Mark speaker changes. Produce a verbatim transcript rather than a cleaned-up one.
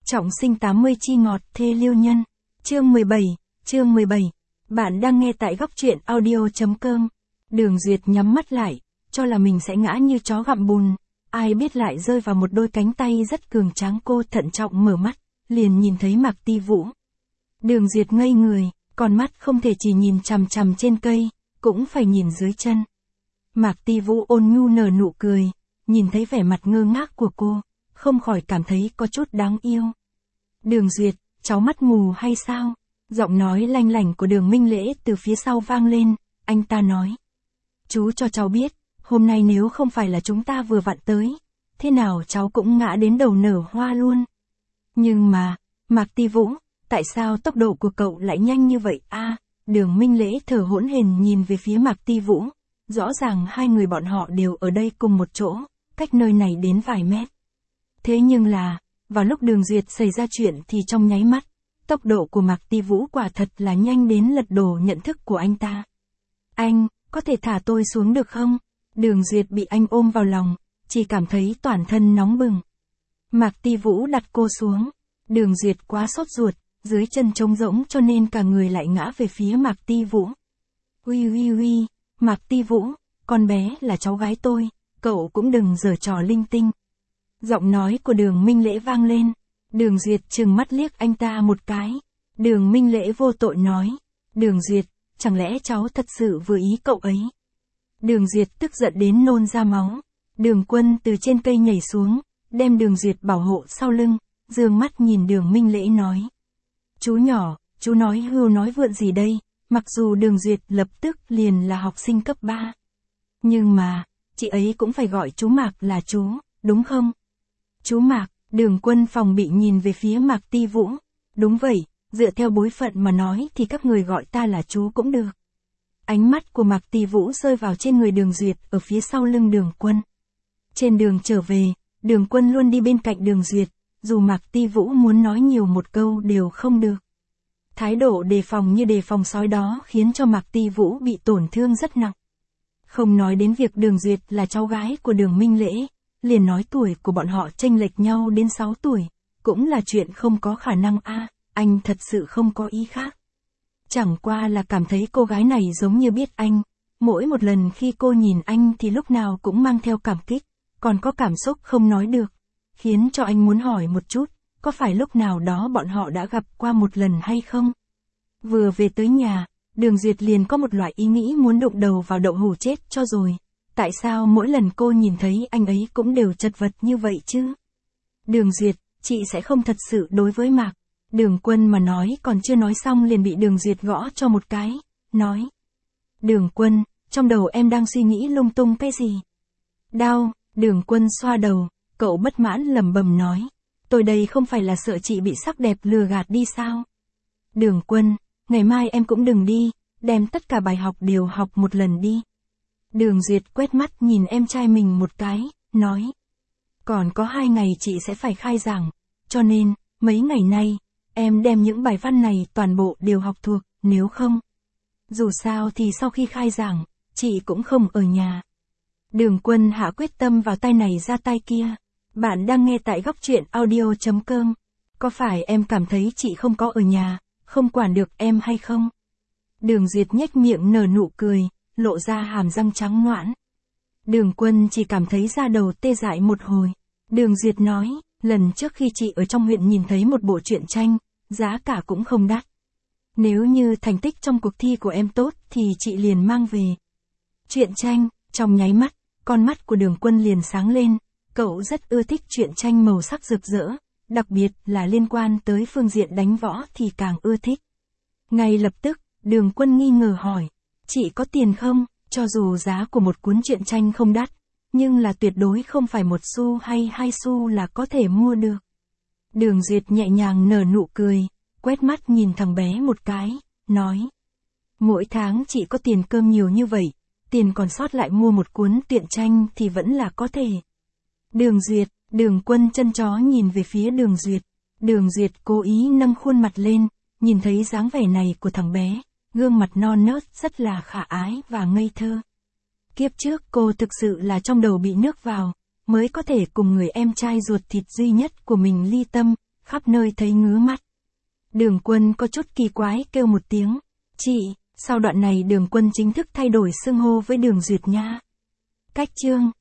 Speaker 1: Trọng sinh tám mươi chi ngọt thê liêu nhân. Chương mười bảy, chương mười bảy. Bạn đang nghe tại góc truyện audio.com. Đường Duyệt nhắm mắt lại, cho là mình sẽ ngã như chó gặm bùn, ai biết lại rơi vào một đôi cánh tay rất cường tráng. Cô thận trọng mở mắt, liền nhìn thấy Mạc Ti Vũ. Đường Duyệt ngây người, con mắt không thể chỉ nhìn chằm chằm trên cây, cũng phải nhìn dưới chân. Mạc Ti Vũ ôn nhu nở nụ cười, nhìn thấy vẻ mặt ngơ ngác của cô, không khỏi cảm thấy có chút đáng yêu. Đường Duyệt, cháu mắt mù hay sao? Giọng nói lanh lảnh của Đường Minh Lễ từ phía sau vang lên, anh ta nói. Chú cho cháu biết, hôm nay nếu không phải là chúng ta vừa vặn tới, thế nào cháu cũng ngã đến đầu nở hoa luôn. Nhưng mà, Mạc Ti Vũ, tại sao tốc độ của cậu lại nhanh như vậy a? À, Đường Minh Lễ thở hổn hển nhìn về phía Mạc Ti Vũ, rõ ràng hai người bọn họ đều ở đây cùng một chỗ, cách nơi này đến vài mét. Thế nhưng là, vào lúc Đường Duyệt xảy ra chuyện thì trong nháy mắt, tốc độ của Mạc Ti Vũ quả thật là nhanh đến lật đổ nhận thức của anh ta. Anh, có thể thả tôi xuống được không? Đường Duyệt bị anh ôm vào lòng, chỉ cảm thấy toàn thân nóng bừng. Mạc Ti Vũ đặt cô xuống. Đường Duyệt quá sốt ruột, dưới chân trống rỗng cho nên cả người lại ngã về phía Mạc Ti Vũ. Uy uy uy, Mạc Ti Vũ, con bé là cháu gái tôi, cậu cũng đừng giở trò linh tinh. Giọng nói của Đường Minh Lễ vang lên. Đường Duyệt trừng mắt liếc anh ta một cái. Đường Minh Lễ vô tội nói. Đường Duyệt, chẳng lẽ cháu thật sự vừa ý cậu ấy? Đường Duyệt tức giận đến nôn ra máu. Đường Quân từ trên cây nhảy xuống, đem Đường Duyệt bảo hộ sau lưng, dương mắt nhìn Đường Minh Lễ nói. Chú nhỏ, chú nói hưu nói vượn gì đây? Mặc dù Đường Duyệt lập tức liền là học sinh cấp ba. Nhưng mà, chị ấy cũng phải gọi chú Mạc là chú, đúng không? Chú Mạc, Đường Quân phòng bị nhìn về phía Mạc Ti Vũ. Đúng vậy, dựa theo bối phận mà nói thì các người gọi ta là chú cũng được. Ánh mắt của Mạc Ti Vũ rơi vào trên người Đường Duyệt ở phía sau lưng Đường Quân. Trên đường trở về, Đường Quân luôn đi bên cạnh Đường Duyệt, dù Mạc Ti Vũ muốn nói nhiều một câu đều không được. Thái độ đề phòng như đề phòng sói đó khiến cho Mạc Ti Vũ bị tổn thương rất nặng. Không nói đến việc Đường Duyệt là cháu gái của Đường Minh Lễ, liền nói tuổi của bọn họ chênh lệch nhau đến sáu tuổi, cũng là chuyện không có khả năng a, à, anh thật sự không có ý khác. Chẳng qua là cảm thấy cô gái này giống như biết anh, mỗi một lần khi cô nhìn anh thì lúc nào cũng mang theo cảm kích, còn có cảm xúc không nói được, khiến cho anh muốn hỏi một chút, có phải lúc nào đó bọn họ đã gặp qua một lần hay không? Vừa về tới nhà, Đường Duyệt liền có một loại ý nghĩ muốn đụng đầu vào đậu hũ chết cho rồi. Tại sao mỗi lần cô nhìn thấy anh ấy cũng đều chật vật như vậy chứ? Đường Duyệt, chị sẽ không thật sự đối với Mạc. Đường Quân mà nói còn chưa nói xong liền bị Đường Duyệt gõ cho một cái, nói. Đường Quân, trong đầu em đang suy nghĩ lung tung cái gì? Đau, Đường Quân xoa đầu, cậu bất mãn lẩm bẩm nói. Tôi đây không phải là sợ chị bị sắc đẹp lừa gạt đi sao? Đường Quân, ngày mai em cũng đừng đi, đem tất cả bài học đều học một lần đi. Đường Duyệt quét mắt nhìn em trai mình một cái, nói. Còn có hai ngày chị sẽ phải khai giảng, cho nên, mấy ngày nay, em đem những bài văn này toàn bộ đều học thuộc, nếu không. Dù sao thì sau khi khai giảng, chị cũng không ở nhà. Đường Quân hạ quyết tâm vào tay này ra tay kia. Bạn đang nghe tại góc truyện audio.com. Có phải em cảm thấy chị không có ở nhà, không quản được em hay không? Đường Duyệt nhếch miệng nở nụ cười, lộ ra hàm răng trắng ngoãn. Đường Quân chỉ cảm thấy da đầu tê dại một hồi. Đường Duyệt nói, lần trước khi chị ở trong huyện nhìn thấy một bộ truyện tranh, giá cả cũng không đắt. Nếu như thành tích trong cuộc thi của em tốt thì chị liền mang về. Truyện tranh, trong nháy mắt, con mắt của Đường Quân liền sáng lên, cậu rất ưa thích truyện tranh màu sắc rực rỡ, đặc biệt là liên quan tới phương diện đánh võ thì càng ưa thích. Ngay lập tức, Đường Quân nghi ngờ hỏi. Chị có tiền không? Cho dù giá của một cuốn truyện tranh không đắt, nhưng là tuyệt đối không phải một xu hay hai xu là có thể mua được. Đường Duyệt nhẹ nhàng nở nụ cười, quét mắt nhìn thằng bé một cái, nói. Mỗi tháng chị có tiền cơm nhiều như vậy, tiền còn sót lại mua một cuốn truyện tranh thì vẫn là có thể. Đường Duyệt, Đường Quân chân chó nhìn về phía Đường Duyệt. Đường Duyệt cố ý nâng khuôn mặt lên, nhìn thấy dáng vẻ này của thằng bé. Gương mặt non nớt rất là khả ái và ngây thơ. Kiếp trước cô thực sự là trong đầu bị nước vào, mới có thể cùng người em trai ruột thịt duy nhất của mình ly tâm, khắp nơi thấy ngứa mắt. Đường Quân có chút kỳ quái kêu một tiếng. Chị, sau đoạn này Đường Quân chính thức thay đổi xưng hô với Đường Duyệt nha. Cách chương,